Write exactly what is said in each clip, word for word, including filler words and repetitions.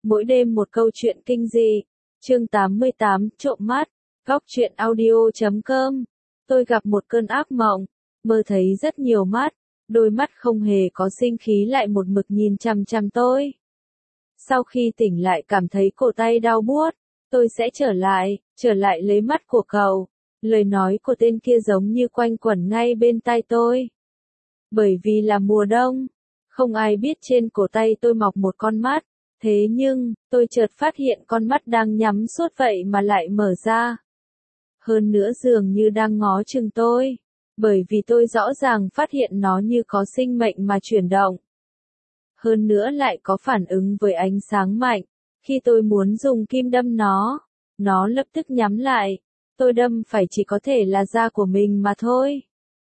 Mỗi đêm một câu chuyện kinh dị. Chương tám mươi tám, trộm mắt. Góc truyện audio chấm com. Tôi gặp một cơn ác mộng, mơ thấy rất nhiều mắt, đôi mắt không hề có sinh khí lại một mực nhìn chằm chằm tôi. Sau khi tỉnh lại cảm thấy cổ tay đau buốt, tôi sẽ trở lại, trở lại lấy mắt của cậu. Lời nói của tên kia giống như quanh quẩn ngay bên tai tôi. Bởi vì là mùa đông, không ai biết trên cổ tay tôi mọc một con mắt. Thế nhưng, tôi chợt phát hiện con mắt đang nhắm suốt vậy mà lại mở ra. Hơn nữa dường như đang ngó chừng tôi. Bởi vì tôi rõ ràng phát hiện nó như có sinh mệnh mà chuyển động. Hơn nữa lại có phản ứng với ánh sáng mạnh. Khi tôi muốn dùng kim đâm nó, nó lập tức nhắm lại. Tôi đâm phải chỉ có thể là da của mình mà thôi.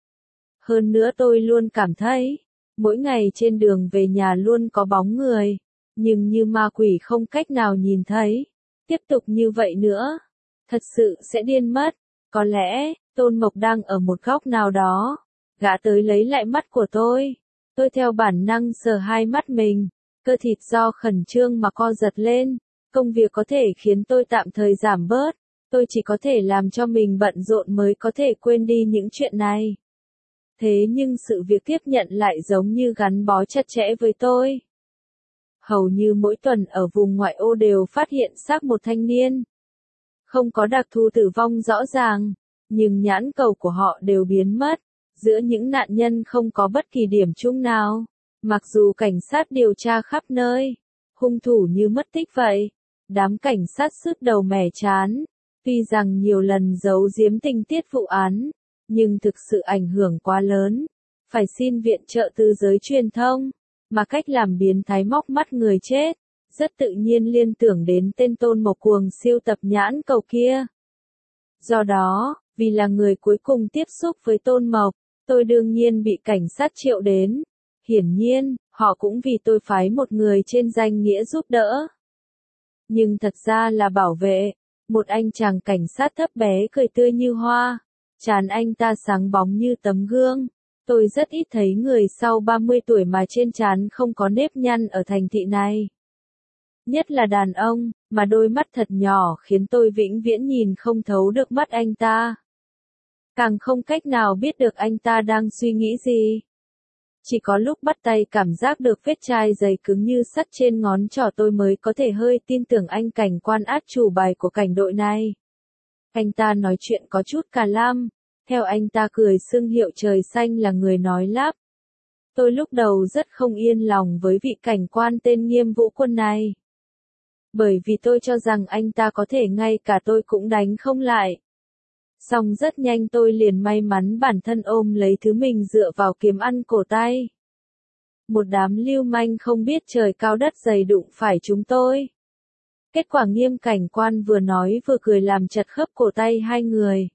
Hơn nữa tôi luôn cảm thấy, mỗi ngày trên đường về nhà luôn có bóng người. Nhưng như ma quỷ không cách nào nhìn thấy. Tiếp tục như vậy nữa, thật sự sẽ điên mất. Có lẽ, Tôn Mộc đang ở một góc nào đó. Gã tới lấy lại mắt của tôi. Tôi theo bản năng sờ hai mắt mình. Cơ thịt do khẩn trương mà co giật lên. Công việc có thể khiến tôi tạm thời giảm bớt. Tôi chỉ có thể làm cho mình bận rộn mới có thể quên đi những chuyện này. Thế nhưng sự việc tiếp nhận lại giống như gắn bó chặt chẽ với tôi. Hầu như mỗi tuần ở vùng ngoại ô đều phát hiện xác một thanh niên. Không có đặc thù tử vong rõ ràng, nhưng nhãn cầu của họ đều biến mất. Giữa những nạn nhân không có bất kỳ điểm chung nào. Mặc dù cảnh sát điều tra khắp nơi, hung thủ như mất tích vậy. Đám cảnh sát sứt đầu mẻ chán. Tuy rằng nhiều lần giấu giếm tình tiết vụ án, nhưng thực sự ảnh hưởng quá lớn. Phải xin viện trợ từ giới truyền thông. Mà cách làm biến thái móc mắt người chết, rất tự nhiên liên tưởng đến tên Tôn Mộc cuồng siêu tập nhãn cầu kia. Do đó, vì là người cuối cùng tiếp xúc với Tôn Mộc, tôi đương nhiên bị cảnh sát triệu đến. Hiển nhiên, họ cũng vì tôi phái một người trên danh nghĩa giúp đỡ. Nhưng thật ra là bảo vệ, một anh chàng cảnh sát thấp bé cười tươi như hoa, trán anh ta sáng bóng như tấm gương. Tôi rất ít thấy người sau ba mươi tuổi mà trên trán không có nếp nhăn ở thành thị này. Nhất là đàn ông, mà đôi mắt thật nhỏ khiến tôi vĩnh viễn nhìn không thấu được mắt anh ta. Càng không cách nào biết được anh ta đang suy nghĩ gì. Chỉ có lúc bắt tay cảm giác được vết chai dày cứng như sắt trên ngón trỏ tôi mới có thể hơi tin tưởng anh cảnh quan át chủ bài của cảnh đội này. Anh ta nói chuyện có chút cà lam. Theo anh ta cười xưng hiệu trời xanh là người nói lắp. Tôi lúc đầu rất không yên lòng với vị cảnh quan tên Nghiêm Vũ Quân này. Bởi vì tôi cho rằng anh ta có thể ngay cả tôi cũng đánh không lại. Song rất nhanh tôi liền may mắn bản thân ôm lấy thứ mình dựa vào kiếm ăn cổ tay. Một đám lưu manh không biết trời cao đất dày đụng phải chúng tôi. Kết quả Nghiêm cảnh quan vừa nói vừa cười làm chật khớp cổ tay hai người.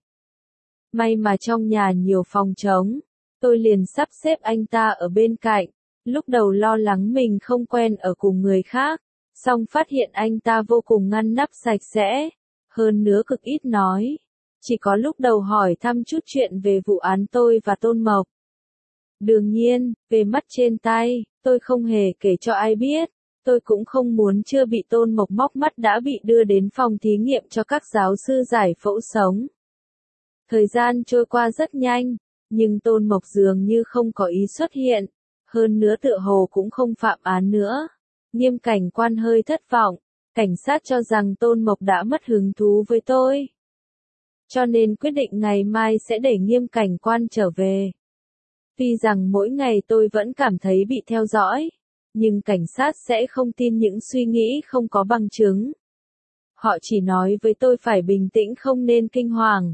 May mà trong nhà nhiều phòng trống, tôi liền sắp xếp anh ta ở bên cạnh, lúc đầu lo lắng mình không quen ở cùng người khác, song phát hiện anh ta vô cùng ngăn nắp sạch sẽ, hơn nữa cực ít nói, chỉ có lúc đầu hỏi thăm chút chuyện về vụ án tôi và Tôn Mộc. Đương nhiên, về mắt trên tay, tôi không hề kể cho ai biết, tôi cũng không muốn chưa bị Tôn Mộc móc mắt đã bị đưa đến phòng thí nghiệm cho các giáo sư giải phẫu sống. Thời gian trôi qua rất nhanh, nhưng Tôn Mộc dường như không có ý xuất hiện, hơn nữa tựa hồ cũng không phạm án nữa. Nghiêm cảnh quan hơi thất vọng, cảnh sát cho rằng Tôn Mộc đã mất hứng thú với tôi. Cho nên quyết định ngày mai sẽ để Nghiêm cảnh quan trở về. Tuy rằng mỗi ngày tôi vẫn cảm thấy bị theo dõi, nhưng cảnh sát sẽ không tin những suy nghĩ không có bằng chứng. Họ chỉ nói với tôi phải bình tĩnh không nên kinh hoàng.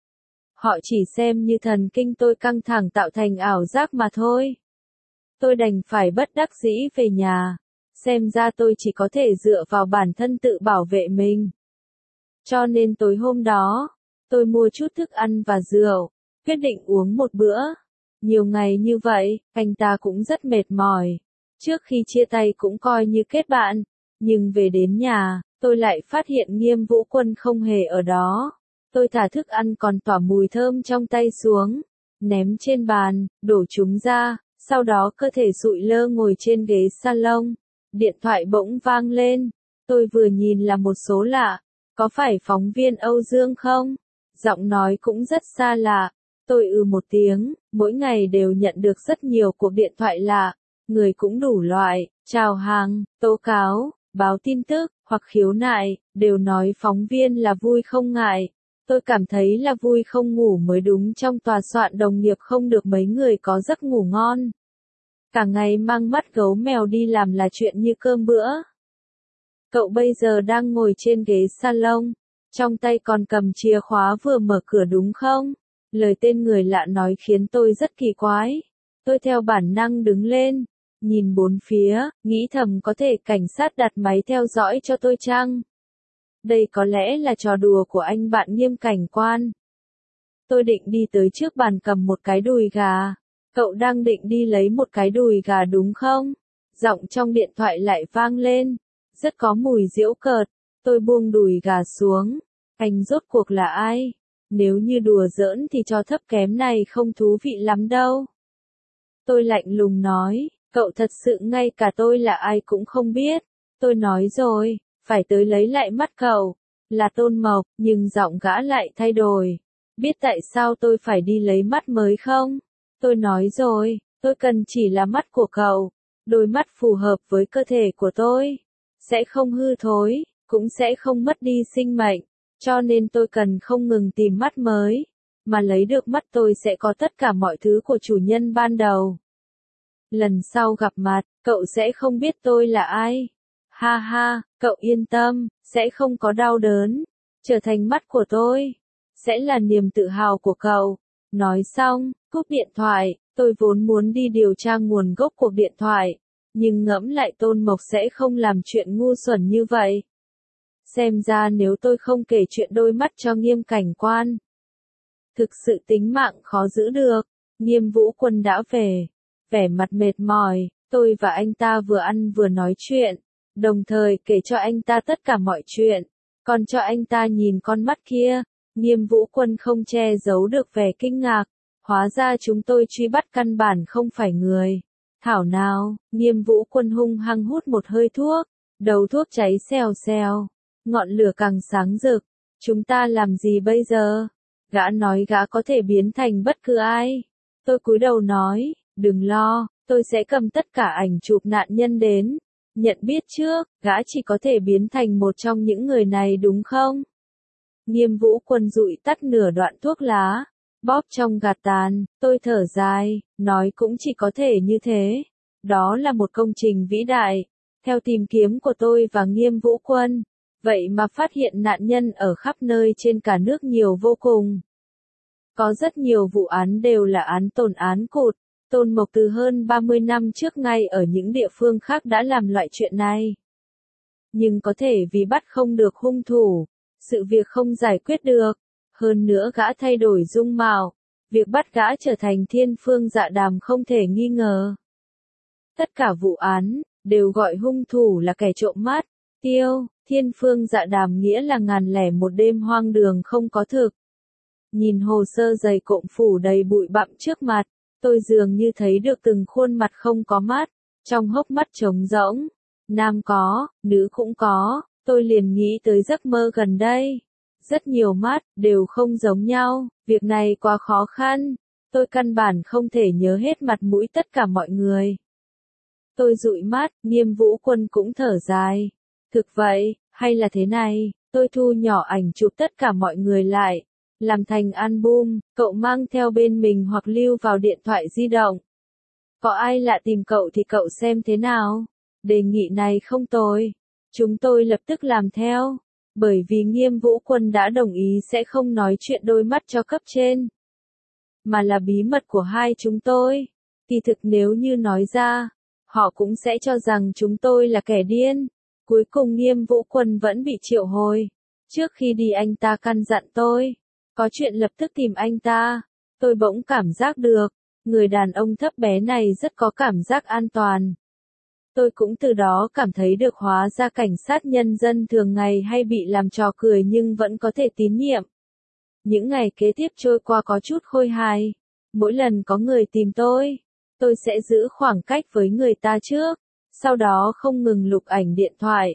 Họ chỉ xem như thần kinh tôi căng thẳng tạo thành ảo giác mà thôi. Tôi đành phải bất đắc dĩ về nhà. Xem ra tôi chỉ có thể dựa vào bản thân tự bảo vệ mình. Cho nên tối hôm đó, tôi mua chút thức ăn và rượu, quyết định uống một bữa. Nhiều ngày như vậy, anh ta cũng rất mệt mỏi. Trước khi chia tay cũng coi như kết bạn. Nhưng về đến nhà, tôi lại phát hiện Nghiêm Vũ Quân không hề ở đó. Tôi thả thức ăn còn tỏa mùi thơm trong tay xuống, ném trên bàn, đổ chúng ra, sau đó cơ thể sụi lơ ngồi trên ghế salon. Điện thoại bỗng vang lên, Tôi vừa nhìn là một số lạ. Có phải phóng viên Âu Dương không? Giọng nói cũng rất xa lạ. Tôi ừ một tiếng, mỗi ngày đều nhận được rất nhiều cuộc điện thoại lạ. Người cũng đủ loại, chào hàng, tố cáo, báo tin tức, hoặc khiếu nại, đều nói phóng viên là vui không ngại. Tôi cảm thấy là vui không ngủ mới đúng, trong tòa soạn đồng nghiệp không được mấy người có giấc ngủ ngon. Cả ngày mang mắt gấu mèo đi làm là chuyện như cơm bữa. Cậu bây giờ đang ngồi trên ghế salon, trong tay còn cầm chìa khóa vừa mở cửa đúng không? Lời tên người lạ nói khiến tôi rất kỳ quái. Tôi theo bản năng đứng lên, nhìn bốn phía, nghĩ thầm có thể cảnh sát đặt máy theo dõi cho tôi chăng? Đây có lẽ là trò đùa của anh bạn Nghiêm cảnh quan. Tôi định đi tới trước bàn cầm một cái đùi gà. Cậu đang định đi lấy một cái đùi gà đúng không? Giọng trong điện thoại lại vang lên. Rất có mùi giễu cợt. Tôi buông đùi gà xuống. Anh rốt cuộc là ai? Nếu như đùa giỡn thì trò thấp kém này không thú vị lắm đâu. Tôi lạnh lùng nói, cậu thật sự ngay cả tôi là ai cũng không biết. Tôi nói rồi, phải tới lấy lại mắt cậu. Là Tôn Mộc, nhưng giọng gã lại thay đổi. Biết tại sao tôi phải đi lấy mắt mới không? Tôi nói rồi, tôi cần chỉ là mắt của cậu. Đôi mắt phù hợp với cơ thể của tôi. Sẽ không hư thối, cũng sẽ không mất đi sinh mệnh. Cho nên tôi cần không ngừng tìm mắt mới. Mà lấy được mắt tôi sẽ có tất cả mọi thứ của chủ nhân ban đầu. Lần sau gặp mặt, cậu sẽ không biết tôi là ai. Ha ha, cậu yên tâm, sẽ không có đau đớn. Trở thành mắt của tôi, sẽ là niềm tự hào của cậu. Nói xong, cúp điện thoại, tôi vốn muốn đi điều tra nguồn gốc cuộc điện thoại. Nhưng ngẫm lại Tôn Mộc sẽ không làm chuyện ngu xuẩn như vậy. Xem ra nếu tôi không kể chuyện đôi mắt cho Nghiêm cảnh quan, thực sự tính mạng khó giữ được. Nghiêm Vũ Quân đã về. Vẻ mặt mệt mỏi, tôi và anh ta vừa ăn vừa nói chuyện. Đồng thời kể cho anh ta tất cả mọi chuyện. Còn cho anh ta nhìn con mắt kia. Nghiêm Vũ Quân không che giấu được vẻ kinh ngạc. Hóa ra chúng tôi truy bắt căn bản không phải người. Thảo nào, Nghiêm Vũ Quân hung hăng hút một hơi thuốc. Đầu thuốc cháy xèo xèo. Ngọn lửa càng sáng rực. Chúng ta làm gì bây giờ? Gã nói gã có thể biến thành bất cứ ai. Tôi cúi đầu nói, đừng lo, tôi sẽ cầm tất cả ảnh chụp nạn nhân đến. Nhận biết trước, gã chỉ có thể biến thành một trong những người này đúng không? Nghiêm Vũ Quân dụi tắt nửa đoạn thuốc lá, bóp trong gạt tàn, tôi thở dài, nói cũng chỉ có thể như thế. Đó là một công trình vĩ đại. Theo tìm kiếm của tôi và Nghiêm Vũ Quân, vậy mà phát hiện nạn nhân ở khắp nơi trên cả nước nhiều vô cùng. Có rất nhiều vụ án đều là án tồn án cụt. Tôn Mộc từ hơn ba mươi năm trước ngay ở những địa phương khác đã làm loại chuyện này. Nhưng có thể vì bắt không được hung thủ, sự việc không giải quyết được. Hơn nữa gã thay đổi dung mạo, việc bắt gã trở thành Thiên Phương Dạ Đàm không thể nghi ngờ. Tất cả vụ án, đều gọi hung thủ là kẻ trộm mắt. Tiêu, Thiên Phương Dạ Đàm nghĩa là ngàn lẻ một đêm hoang đường không có thực. Nhìn hồ sơ dày cộm phủ đầy bụi bặm trước mặt, tôi dường như thấy được từng khuôn mặt không có mắt, trong hốc mắt trống rỗng. Nam có, nữ cũng có, tôi liền nghĩ tới giấc mơ gần đây. Rất nhiều mắt, đều không giống nhau, việc này quá khó khăn. Tôi căn bản không thể nhớ hết mặt mũi tất cả mọi người. Tôi dụi mắt, Nghiêm Vũ Quân cũng thở dài. Thực vậy, hay là thế này, tôi thu nhỏ ảnh chụp tất cả mọi người lại. Làm thành album, cậu mang theo bên mình hoặc lưu vào điện thoại di động. Có ai lạ tìm cậu thì cậu xem thế nào? Đề nghị này không tồi. Chúng tôi lập tức làm theo. Bởi vì Nghiêm Vũ Quân đã đồng ý sẽ không nói chuyện đôi mắt cho cấp trên. Mà là bí mật của hai chúng tôi. Kỳ thực nếu như nói ra, họ cũng sẽ cho rằng chúng tôi là kẻ điên. Cuối cùng Nghiêm Vũ Quân vẫn bị triệu hồi. Trước khi đi anh ta căn dặn tôi. Có chuyện lập tức tìm anh ta. Tôi bỗng cảm giác được. Người đàn ông thấp bé này rất có cảm giác an toàn. Tôi cũng từ đó cảm thấy được hóa ra cảnh sát nhân dân thường ngày hay bị làm trò cười nhưng vẫn có thể tín nhiệm. Những ngày kế tiếp trôi qua có chút khôi hài. Mỗi lần có người tìm tôi, tôi sẽ giữ khoảng cách với người ta trước. Sau đó không ngừng lục ảnh điện thoại.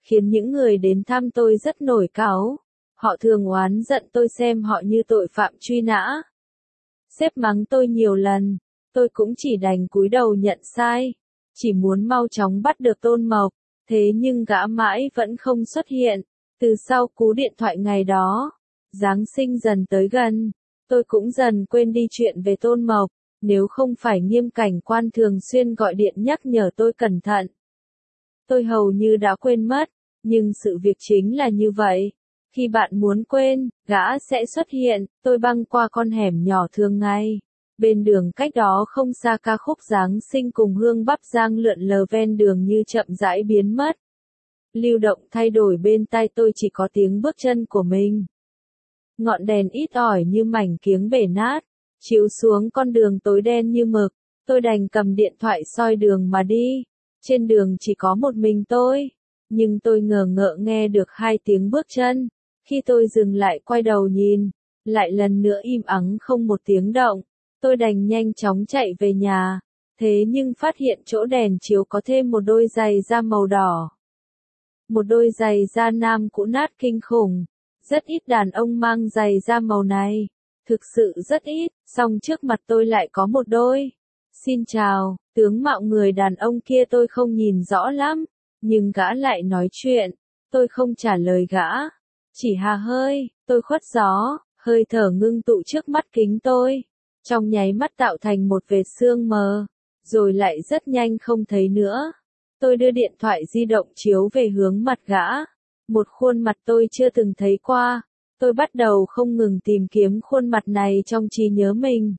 khiến những người đến thăm tôi rất nổi cáu. Họ thường oán giận tôi xem họ như tội phạm truy nã. Sếp mắng tôi nhiều lần, tôi cũng chỉ đành cúi đầu nhận sai, chỉ muốn mau chóng bắt được Tôn Mộc, thế nhưng gã mãi vẫn không xuất hiện. Từ sau cú điện thoại ngày đó, Giáng sinh dần tới gần, tôi cũng dần quên đi chuyện về Tôn Mộc, nếu không phải Nghiêm Cảnh Quan thường xuyên gọi điện nhắc nhở tôi cẩn thận. Tôi hầu như đã quên mất, nhưng sự việc chính là như vậy. Khi bạn muốn quên, gã sẽ xuất hiện. Tôi băng qua con hẻm nhỏ thường ngày. Bên đường cách đó không xa ca khúc Giáng sinh cùng Hương Bắp Giang lượn lờ ven đường như chậm rãi biến mất. Lưu động thay đổi bên tai tôi chỉ có tiếng bước chân của mình. Ngọn đèn ít ỏi như mảnh kiếng bể nát, chiếu xuống con đường tối đen như mực. Tôi đành cầm điện thoại soi đường mà đi. Trên đường chỉ có một mình tôi, nhưng tôi ngờ ngợ nghe được hai tiếng bước chân. Khi tôi dừng lại quay đầu nhìn, lại lần nữa im ắng không một tiếng động. Tôi đành nhanh chóng chạy về nhà, thế nhưng phát hiện chỗ đèn chiếu có thêm một đôi giày da màu đỏ. Một đôi giày da nam cũ nát kinh khủng. Rất ít đàn ông mang giày da màu này. Thực sự rất ít, song trước mặt tôi lại có một đôi. Xin chào, tướng mạo người đàn ông kia tôi không nhìn rõ lắm, nhưng gã lại nói chuyện. Tôi không trả lời gã, chỉ hà hơi, tôi khuất gió, hơi thở ngưng tụ trước mắt kính tôi. Trong nháy mắt tạo thành một vệt sương mờ, rồi lại rất nhanh không thấy nữa. Tôi đưa điện thoại di động chiếu về hướng mặt gã. Một khuôn mặt tôi chưa từng thấy qua. Tôi bắt đầu không ngừng tìm kiếm khuôn mặt này trong trí nhớ mình.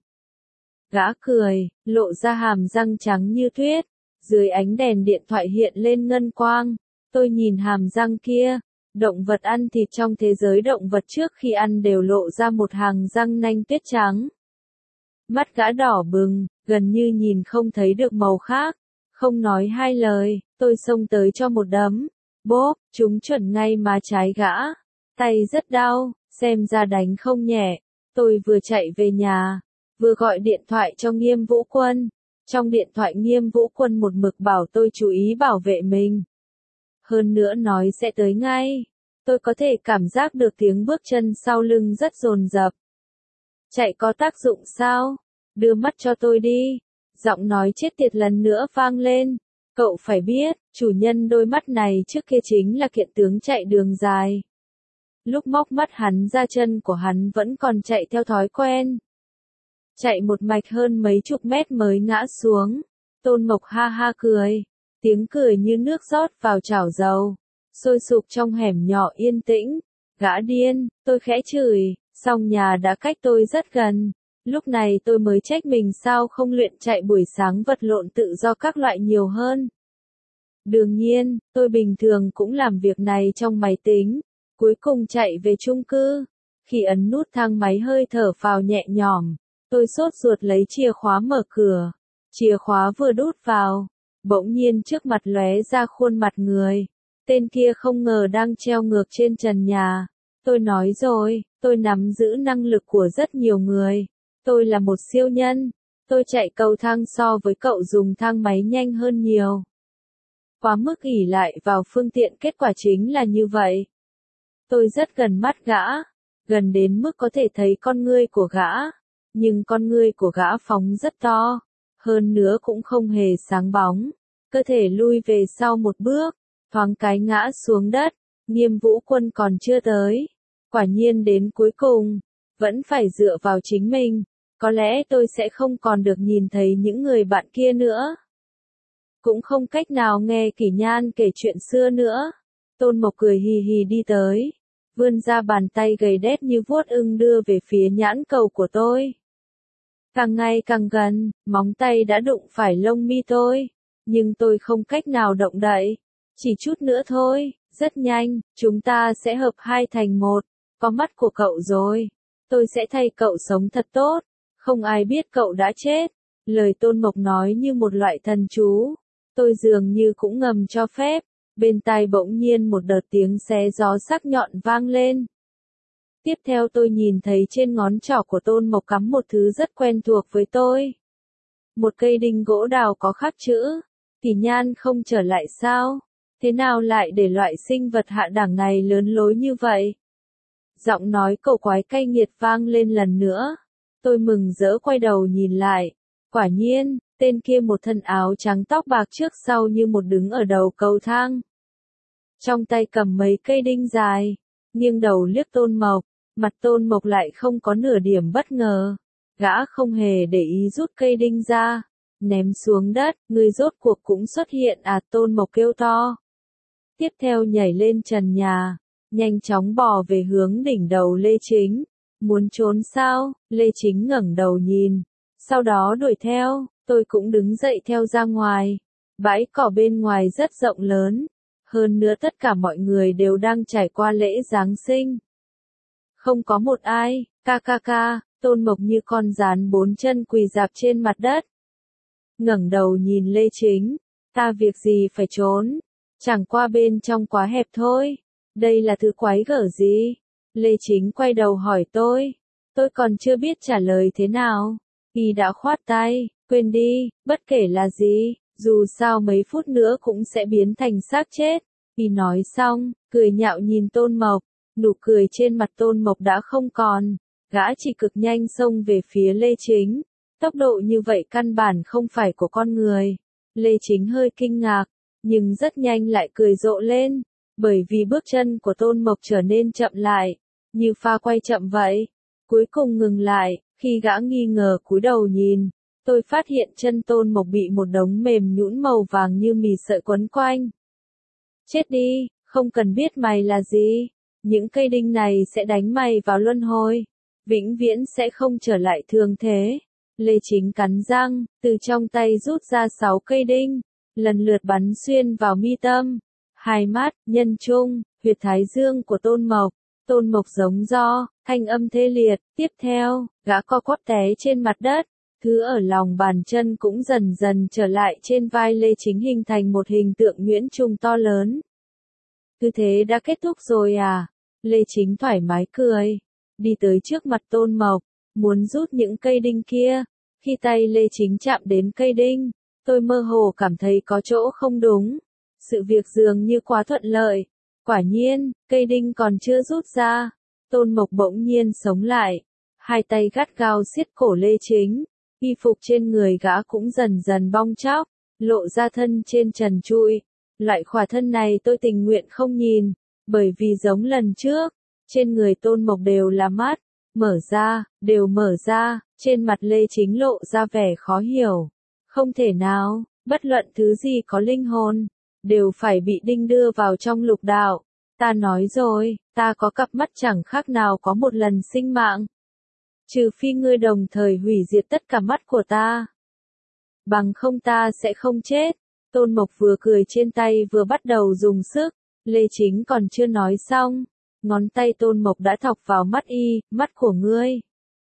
Gã cười, lộ ra hàm răng trắng như tuyết. Dưới ánh đèn điện thoại hiện lên ngân quang. Tôi nhìn hàm răng kia. Động vật ăn thịt trong thế giới động vật trước khi ăn đều lộ ra một hàng răng nanh tuyết trắng. Mắt gã đỏ bừng, gần như nhìn không thấy được màu khác. Không nói hai lời, tôi xông tới cho một đấm. Bốp, trúng chuẩn ngay má trái gã. Tay rất đau, xem ra đánh không nhẹ. Tôi vừa chạy về nhà, vừa gọi điện thoại cho Nghiêm Vũ Quân. Trong điện thoại Nghiêm Vũ Quân một mực bảo tôi chú ý bảo vệ mình. Hơn nữa nói sẽ tới ngay. Tôi có thể cảm giác được tiếng bước chân sau lưng rất dồn dập. Chạy có tác dụng sao? Đưa mắt cho tôi đi. Giọng nói chết tiệt lần nữa vang lên. Cậu phải biết, chủ nhân đôi mắt này trước kia chính là kiện tướng chạy đường dài. Lúc móc mắt hắn ra chân của hắn vẫn còn chạy theo thói quen. Chạy một mạch hơn mấy chục mét mới ngã xuống. Tôn Mộc ha ha cười. Tiếng cười như nước rót vào chảo dầu. Sôi sục trong hẻm nhỏ yên tĩnh. Gã điên, tôi khẽ chửi, song nhà đã cách tôi rất gần. Lúc này tôi mới trách mình sao không luyện chạy buổi sáng vật lộn tự do các loại nhiều hơn. Đương nhiên, tôi bình thường cũng làm việc này trong máy tính. Cuối cùng chạy về chung cư. Khi ấn nút thang máy hơi thở phào nhẹ nhõm, tôi sốt ruột lấy chìa khóa mở cửa. Chìa khóa vừa đút vào, bỗng nhiên trước mặt lóe ra khuôn mặt người. Tên kia không ngờ đang treo ngược trên trần nhà. Tôi nói rồi, tôi nắm giữ năng lực của rất nhiều người. Tôi là một siêu nhân. Tôi chạy cầu thang so với cậu dùng thang máy nhanh hơn nhiều. Quá mức ỷ lại vào phương tiện, kết quả chính là như vậy. Tôi rất gần mắt gã, gần đến mức có thể thấy con ngươi của gã. Nhưng con ngươi của gã phóng rất to, hơn nữa cũng không hề sáng bóng. Cơ thể lui về sau một bước, thoáng cái ngã xuống đất. Nghiêm Vũ Quân còn chưa tới. Quả nhiên đến cuối cùng, vẫn phải dựa vào chính mình. Có lẽ tôi sẽ không còn được nhìn thấy những người bạn kia nữa. Cũng không cách nào nghe Kỷ Nhan kể chuyện xưa nữa. Tôn Mộc cười hì hì đi tới. Vươn ra bàn tay gầy đét như vuốt ưng đưa về phía nhãn cầu của tôi. Càng ngày càng gần, móng tay đã đụng phải lông mi tôi. Nhưng tôi không cách nào động đậy. Chỉ chút nữa thôi, rất nhanh, chúng ta sẽ hợp hai thành một. Có mắt của cậu rồi. Tôi sẽ thay cậu sống thật tốt. Không ai biết cậu đã chết. Lời Tôn Mộc nói như một loại thần chú. Tôi dường như cũng ngầm cho phép. Bên tai bỗng nhiên một đợt tiếng xé gió sắc nhọn vang lên. Tiếp theo tôi nhìn thấy trên ngón trỏ của Tôn Mộc cắm một thứ rất quen thuộc với tôi. Một cây đinh gỗ đào có khắc chữ. Kỷ Nhan không trở lại sao? Thế nào lại để loại sinh vật hạ đẳng này lớn lối như vậy? Giọng nói cổ quái cay nghiệt vang lên lần nữa. Tôi mừng rỡ quay đầu nhìn lại. Quả nhiên, tên kia một thân áo trắng tóc bạc trước sau như một đứng ở đầu cầu thang. Trong tay cầm mấy cây đinh dài, nghiêng đầu liếc Tôn Mộc, mặt Tôn Mộc lại không có nửa điểm bất ngờ. Gã không hề để ý rút cây đinh ra, ném xuống đất, người rốt cuộc cũng xuất hiện à, Tôn Mộc kêu to. Tiếp theo nhảy lên trần nhà, nhanh chóng bò về hướng đỉnh đầu Lê Chính. Muốn trốn sao? Lê Chính ngẩng đầu nhìn, sau đó đuổi theo, tôi cũng đứng dậy theo ra ngoài. Bãi cỏ bên ngoài rất rộng lớn, hơn nữa tất cả mọi người đều đang trải qua lễ Giáng sinh. Không có một ai, ca ca ca, Tôn Mộc như con gián bốn chân quỳ rạp trên mặt đất. Ngẩng đầu nhìn Lê Chính, ta việc gì phải trốn, chẳng qua bên trong quá hẹp thôi, đây là thứ quái gở gì? Lê Chính quay đầu hỏi tôi, tôi còn chưa biết trả lời thế nào, y đã khoát tay, quên đi, bất kể là gì, dù sao mấy phút nữa cũng sẽ biến thành xác chết. Y nói xong, cười nhạo nhìn Tôn Mộc, nụ cười trên mặt Tôn Mộc đã không còn, gã chỉ cực nhanh xông về phía Lê Chính, tốc độ như vậy căn bản không phải của con người. Lê Chính hơi kinh ngạc, nhưng rất nhanh lại cười rộ lên, bởi vì bước chân của Tôn Mộc trở nên chậm lại, như pha quay chậm vậy, cuối cùng ngừng lại, khi gã nghi ngờ cúi đầu nhìn, tôi phát hiện chân Tôn Mộc bị một đống mềm nhũn màu vàng như mì sợi quấn quanh. Chết đi, không cần biết mày là gì, những cây đinh này sẽ đánh mày vào luân hồi, vĩnh viễn sẽ không trở lại thường thế. Lê Chính cắn răng, từ trong tay rút ra sáu cây đinh, lần lượt bắn xuyên vào mi tâm, hai mắt, nhân trung, huyệt thái dương của Tôn Mộc. Tôn Mộc giống do, thanh âm thê liệt, tiếp theo, gã co quắp té trên mặt đất, thứ ở lòng bàn chân cũng dần dần trở lại trên vai Lê Chính hình thành một hình tượng nhuyễn trùng to lớn. Cứ thế đã kết thúc rồi à? Lê Chính thoải mái cười, đi tới trước mặt Tôn Mộc, muốn rút những cây đinh kia. Khi tay Lê Chính chạm đến cây đinh, tôi mơ hồ cảm thấy có chỗ không đúng. Sự việc dường như quá thuận lợi. Quả nhiên, cây đinh còn chưa rút ra. Tôn Mộc bỗng nhiên sống lại. Hai tay gắt gao siết cổ Lê Chính. Y phục trên người gã cũng dần dần bong tróc, lộ ra thân trên trần trụi. Loại khỏa thân này tôi tình nguyện không nhìn, bởi vì giống lần trước, trên người Tôn Mộc đều là mắt, mở ra, đều mở ra, trên mặt Lê Chính lộ ra vẻ khó hiểu. Không thể nào, bất luận thứ gì có linh hồn, đều phải bị đinh đưa vào trong lục đạo. Ta nói rồi, ta có cặp mắt chẳng khác nào có một lần sinh mạng. Trừ phi ngươi đồng thời hủy diệt tất cả mắt của ta. Bằng không ta sẽ không chết. Tôn Mộc vừa cười trên tay vừa bắt đầu dùng sức. Lê Chính còn chưa nói xong. Ngón tay Tôn Mộc đã thọc vào mắt y, mắt của ngươi.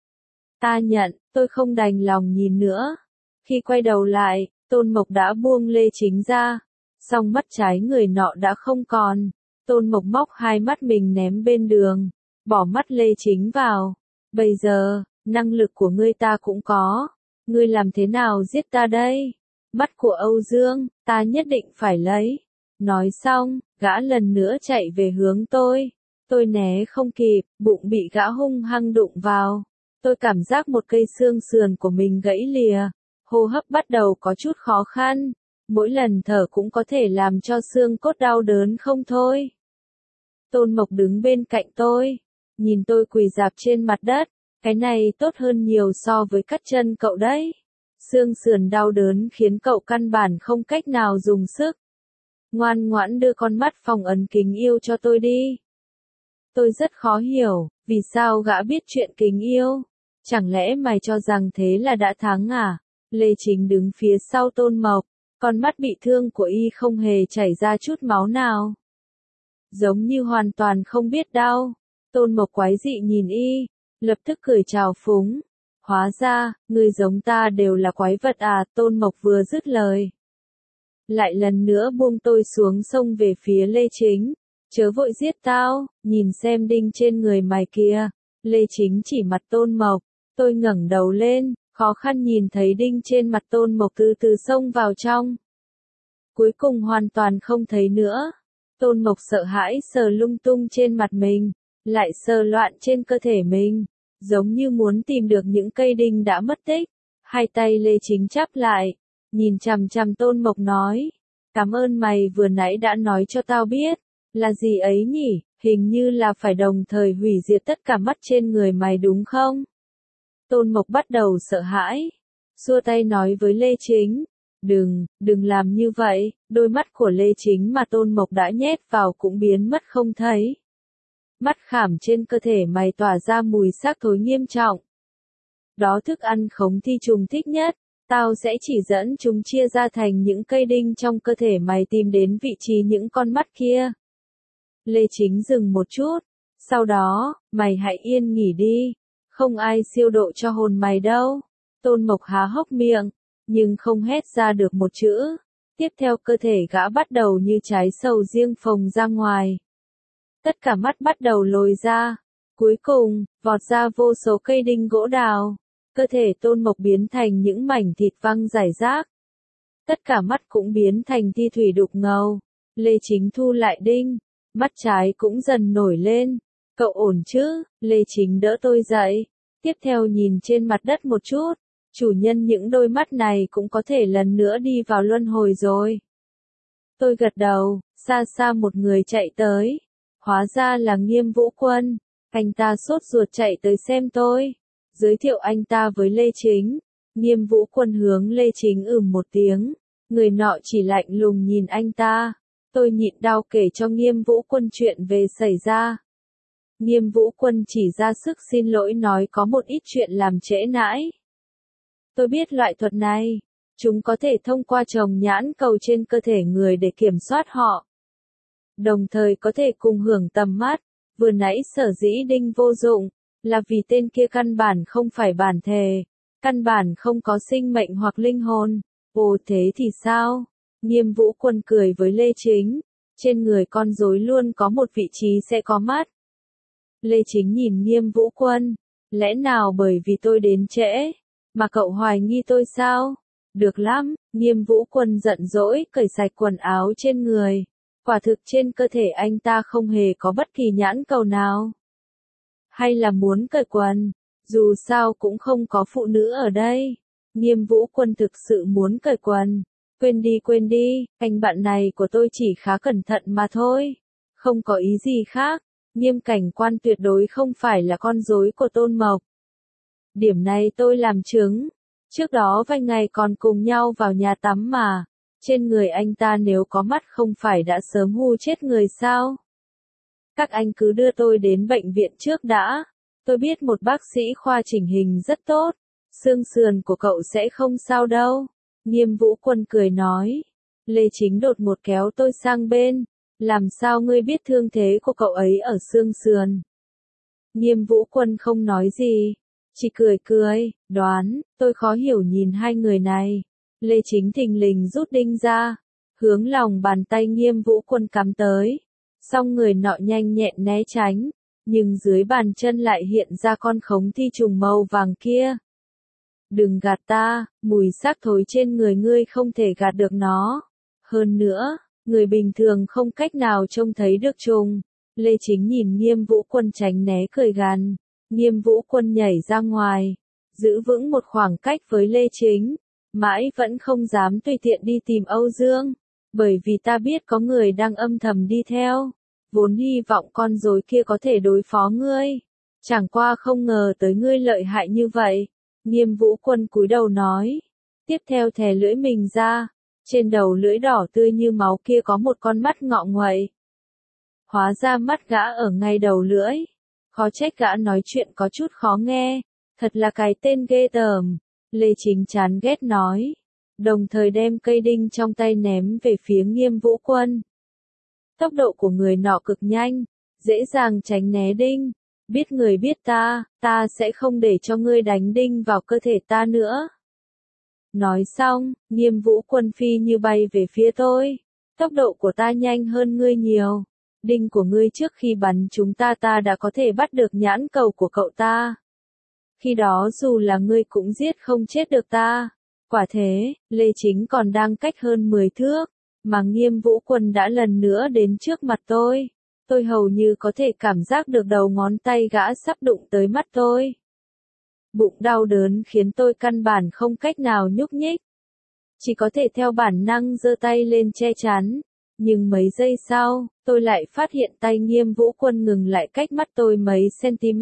Ta nhận, tôi không đành lòng nhìn nữa. Khi quay đầu lại, Tôn Mộc đã buông Lê Chính ra. Song mắt trái người nọ đã không còn. Tôn Mộc móc hai mắt mình ném bên đường. Bỏ mắt Lê Chính vào. Bây giờ, năng lực của ngươi ta cũng có. Ngươi làm thế nào giết ta đây? Mắt của Âu Dương, ta nhất định phải lấy. Nói xong, gã lần nữa chạy về hướng tôi. Tôi né không kịp, bụng bị gã hung hăng đụng vào. Tôi cảm giác một cây xương sườn của mình gãy lìa. Hô hấp bắt đầu có chút khó khăn. Mỗi lần thở cũng có thể làm cho xương cốt đau đớn không thôi. Tôn Mộc đứng bên cạnh tôi. Nhìn tôi quỳ rạp trên mặt đất. Cái này tốt hơn nhiều so với cắt chân cậu đấy. Xương sườn đau đớn khiến cậu căn bản không cách nào dùng sức. Ngoan ngoãn đưa con mắt phòng ấn kính yêu cho tôi đi. Tôi rất khó hiểu, vì sao gã biết chuyện kính yêu? Chẳng lẽ mày cho rằng thế là đã thắng à? Lê Chính đứng phía sau Tôn Mộc, con mắt bị thương của y không hề chảy ra chút máu nào. Giống như hoàn toàn không biết đau. Tôn Mộc quái dị nhìn y, lập tức cười chào phúng. Hóa ra, người giống ta đều là quái vật à, Tôn Mộc vừa dứt lời. Lại lần nữa buông tôi xuống sông về phía Lê Chính. Chớ vội giết tao, nhìn xem đinh trên người mày kia. Lê Chính chỉ mặt Tôn Mộc, tôi ngẩng đầu lên, khó khăn nhìn thấy đinh trên mặt Tôn Mộc từ từ xông vào trong. Cuối cùng hoàn toàn không thấy nữa. Tôn Mộc sợ hãi sờ lung tung trên mặt mình, lại sờ loạn trên cơ thể mình, giống như muốn tìm được những cây đinh đã mất tích. Hai tay Lê Chính chắp lại, nhìn chằm chằm Tôn Mộc nói, cảm ơn mày vừa nãy đã nói cho tao biết, là gì ấy nhỉ, hình như là phải đồng thời hủy diệt tất cả mắt trên người mày đúng không? Tôn Mộc bắt đầu sợ hãi, xua tay nói với Lê Chính, đừng, đừng làm như vậy, đôi mắt của Lê Chính mà Tôn Mộc đã nhét vào cũng biến mất không thấy. Mắt khảm trên cơ thể mày tỏa ra mùi xác thối nghiêm trọng. Đó thức ăn khống thi trùng thích nhất, tao sẽ chỉ dẫn chúng chia ra thành những cây đinh trong cơ thể mày tìm đến vị trí những con mắt kia. Lê Chính dừng một chút, sau đó, mày hãy yên nghỉ đi, không ai siêu độ cho hồn mày đâu. Tôn Mộc há hốc miệng, nhưng không hét ra được một chữ. Tiếp theo cơ thể gã bắt đầu như trái sầu riêng phồng ra ngoài. Tất cả mắt bắt đầu lồi ra, cuối cùng, vọt ra vô số cây đinh gỗ đào. Cơ thể Tôn Mộc biến thành những mảnh thịt văng rải rác. Tất cả mắt cũng biến thành thi thủy đục ngầu. Lê Chính thu lại đinh, mắt trái cũng dần nổi lên. Cậu ổn chứ? Lê Chính đỡ tôi dậy. Tiếp theo nhìn trên mặt đất một chút. Chủ nhân những đôi mắt này cũng có thể lần nữa đi vào luân hồi rồi. Tôi gật đầu, xa xa một người chạy tới. Hóa ra là Nghiêm Vũ Quân. Anh ta sốt ruột chạy tới xem tôi. Giới thiệu anh ta với Lê Chính. Nghiêm Vũ Quân hướng Lê Chính ừm một tiếng. Người nọ chỉ lạnh lùng nhìn anh ta. Tôi nhịn đau kể cho Nghiêm Vũ Quân chuyện về xảy ra. Nghiêm Vũ Quân chỉ ra sức xin lỗi nói có một ít chuyện làm trễ nãi. Tôi biết loại thuật này. Chúng có thể thông qua trồng nhãn cầu trên cơ thể người để kiểm soát họ. Đồng thời có thể cùng hưởng tầm mắt. Vừa nãy sở dĩ đinh vô dụng, là vì tên kia căn bản không phải bản thể. Căn bản không có sinh mệnh hoặc linh hồn. Ồ thế thì sao? Nghiêm Vũ Quân cười với Lê Chính. Trên người con rối luôn có một vị trí sẽ có mắt. Lê Chính nhìn Nghiêm Vũ Quân. Lẽ nào bởi vì tôi đến trễ, mà cậu hoài nghi tôi sao? Được lắm, Nghiêm Vũ Quân giận dỗi cởi sạch quần áo trên người. Quả thực trên cơ thể anh ta không hề có bất kỳ nhãn cầu nào. Hay là muốn cởi quần? Dù sao cũng không có phụ nữ ở đây. Nghiêm Vũ Quân thực sự muốn cởi quần. Quên đi quên đi, anh bạn này của tôi chỉ khá cẩn thận mà thôi. Không có ý gì khác. Nghiêm Cảnh Quan tuyệt đối không phải là con rối của Tôn Mộc. Điểm này tôi làm chứng. Trước đó vài ngày còn cùng nhau vào nhà tắm mà. Trên người anh ta nếu có mắt không phải đã sớm hù chết người sao? Các anh cứ đưa tôi đến bệnh viện trước đã. Tôi biết một bác sĩ khoa chỉnh hình rất tốt. Xương sườn của cậu sẽ không sao đâu. Nghiêm Vũ Quân cười nói. Lê Chính đột ngột kéo tôi sang bên. Làm sao ngươi biết thương thế của cậu ấy ở xương sườn? Nghiêm Vũ Quân không nói gì. Chỉ cười cười, đoán, tôi khó hiểu nhìn hai người này. Lê Chính thình lình rút đinh ra. Hướng lòng bàn tay Nghiêm Vũ Quân cắm tới. Xong người nọ nhanh nhẹn né tránh. Nhưng dưới bàn chân lại hiện ra con khống thi trùng màu vàng kia. Đừng gạt ta, mùi xác thối trên người ngươi không thể gạt được nó. Hơn nữa, người bình thường không cách nào trông thấy được trùng. Lê Chính nhìn Nghiêm Vũ Quân tránh né cười gằn. Nghiêm Vũ Quân nhảy ra ngoài. Giữ vững một khoảng cách với Lê Chính. Mãi vẫn không dám tùy tiện đi tìm Âu Dương. Bởi vì ta biết có người đang âm thầm đi theo. Vốn hy vọng con rối kia có thể đối phó ngươi. Chẳng qua không ngờ tới ngươi lợi hại như vậy. Nghiêm Vũ Quân cúi đầu nói. Tiếp theo thè lưỡi mình ra. Trên đầu lưỡi đỏ tươi như máu kia có một con mắt ngọ nguậy. Hóa ra mắt gã ở ngay đầu lưỡi. Khó trách gã nói chuyện có chút khó nghe. Thật là cái tên ghê tởm. Lê Chính chán ghét nói. Đồng thời đem cây đinh trong tay ném về phía Nghiêm Vũ Quân. Tốc độ của người nọ cực nhanh. Dễ dàng tránh né đinh. Biết người biết ta, ta sẽ không để cho ngươi đánh đinh vào cơ thể ta nữa. Nói xong, Nghiêm Vũ Quân phi như bay về phía tôi. Tốc độ của ta nhanh hơn ngươi nhiều. Đinh của ngươi trước khi bắn chúng ta ta đã có thể bắt được nhãn cầu của cậu ta. Khi đó dù là ngươi cũng giết không chết được ta. Quả thế, Lê Chính còn đang cách hơn mười thước. mà Nghiêm Vũ Quân đã lần nữa đến trước mặt tôi. Tôi hầu như có thể cảm giác được đầu ngón tay gã sắp đụng tới mắt tôi. Bụng đau đớn khiến tôi căn bản không cách nào nhúc nhích. Chỉ có thể theo bản năng giơ tay lên che chắn. Nhưng mấy giây sau, tôi lại phát hiện tay Nghiêm Vũ Quân ngừng lại cách mắt tôi mấy cm.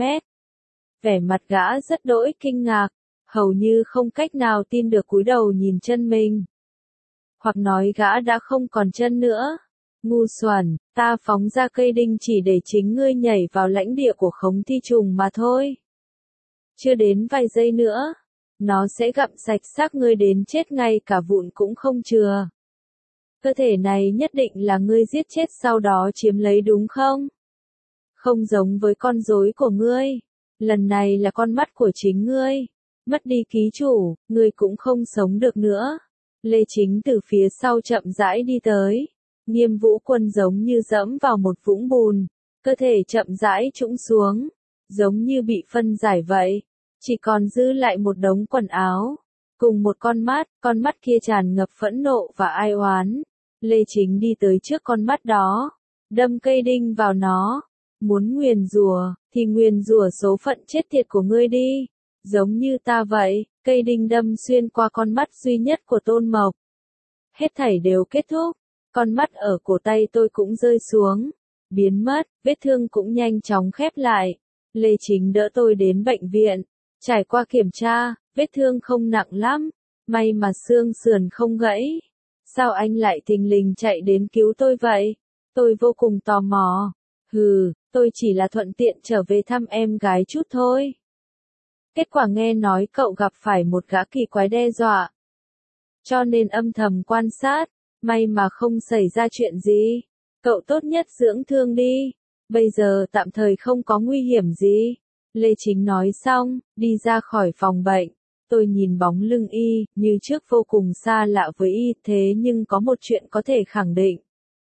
Vẻ mặt gã rất đỗi kinh ngạc, hầu như không cách nào tin được cúi đầu nhìn chân mình. Hoặc nói gã đã không còn chân nữa. Ngu xuẩn, ta phóng ra cây đinh chỉ để chính ngươi nhảy vào lãnh địa của Khống Thi Trùng mà thôi. Chưa đến vài giây nữa, nó sẽ gặm sạch xác ngươi đến chết, ngay cả vụn cũng không chừa. Cơ thể này nhất định là ngươi giết chết sau đó chiếm lấy đúng không? Không giống với con rối của ngươi. Lần này là con mắt của chính ngươi. Mất đi ký chủ, ngươi cũng không sống được nữa. Lê Chính từ phía sau chậm rãi đi tới. Nghiêm Vũ Quân giống như dẫm vào một vũng bùn. Cơ thể chậm rãi trũng xuống. Giống như bị phân giải vậy. Chỉ còn dư lại một đống quần áo. Cùng một con mắt, con mắt kia tràn ngập phẫn nộ và ai oán. Lê Chính đi tới trước con mắt đó. Đâm cây đinh vào nó. Muốn nguyền rủa, thì nguyền rủa số phận chết tiệt của ngươi đi. Giống như ta vậy, cây đinh đâm xuyên qua con mắt duy nhất của Tôn Mộc. Hết thảy đều kết thúc. Con mắt ở cổ tay tôi cũng rơi xuống. Biến mất, vết thương cũng nhanh chóng khép lại. Lê Chính đỡ tôi đến bệnh viện. Trải qua kiểm tra, vết thương không nặng lắm. May mà xương sườn không gãy. Sao anh lại thình lình chạy đến cứu tôi vậy? Tôi vô cùng tò mò. Hừ, tôi chỉ là thuận tiện trở về thăm em gái chút thôi. Kết quả nghe nói cậu gặp phải một gã kỳ quái đe dọa. Cho nên âm thầm quan sát, may mà không xảy ra chuyện gì. Cậu tốt nhất dưỡng thương đi. Bây giờ tạm thời không có nguy hiểm gì. Lê Chính nói xong, đi ra khỏi phòng bệnh. Tôi nhìn bóng lưng y, như trước vô cùng xa lạ với y, thế nhưng có một chuyện có thể khẳng định.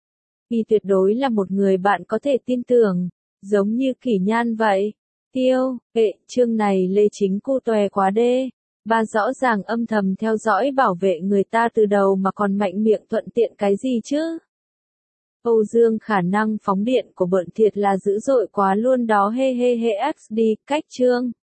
Y tuyệt đối là một người bạn có thể tin tưởng, giống như Kỷ Nhan vậy. Tiêu, vệ, chương này Lê Chính cu tòe quá đê. Ba rõ ràng âm thầm theo dõi bảo vệ người ta từ đầu mà còn mạnh miệng thuận tiện cái gì chứ? Âu Dương khả năng phóng điện của bợn thiệt là dữ dội quá luôn đó, he he he xd, cách chương.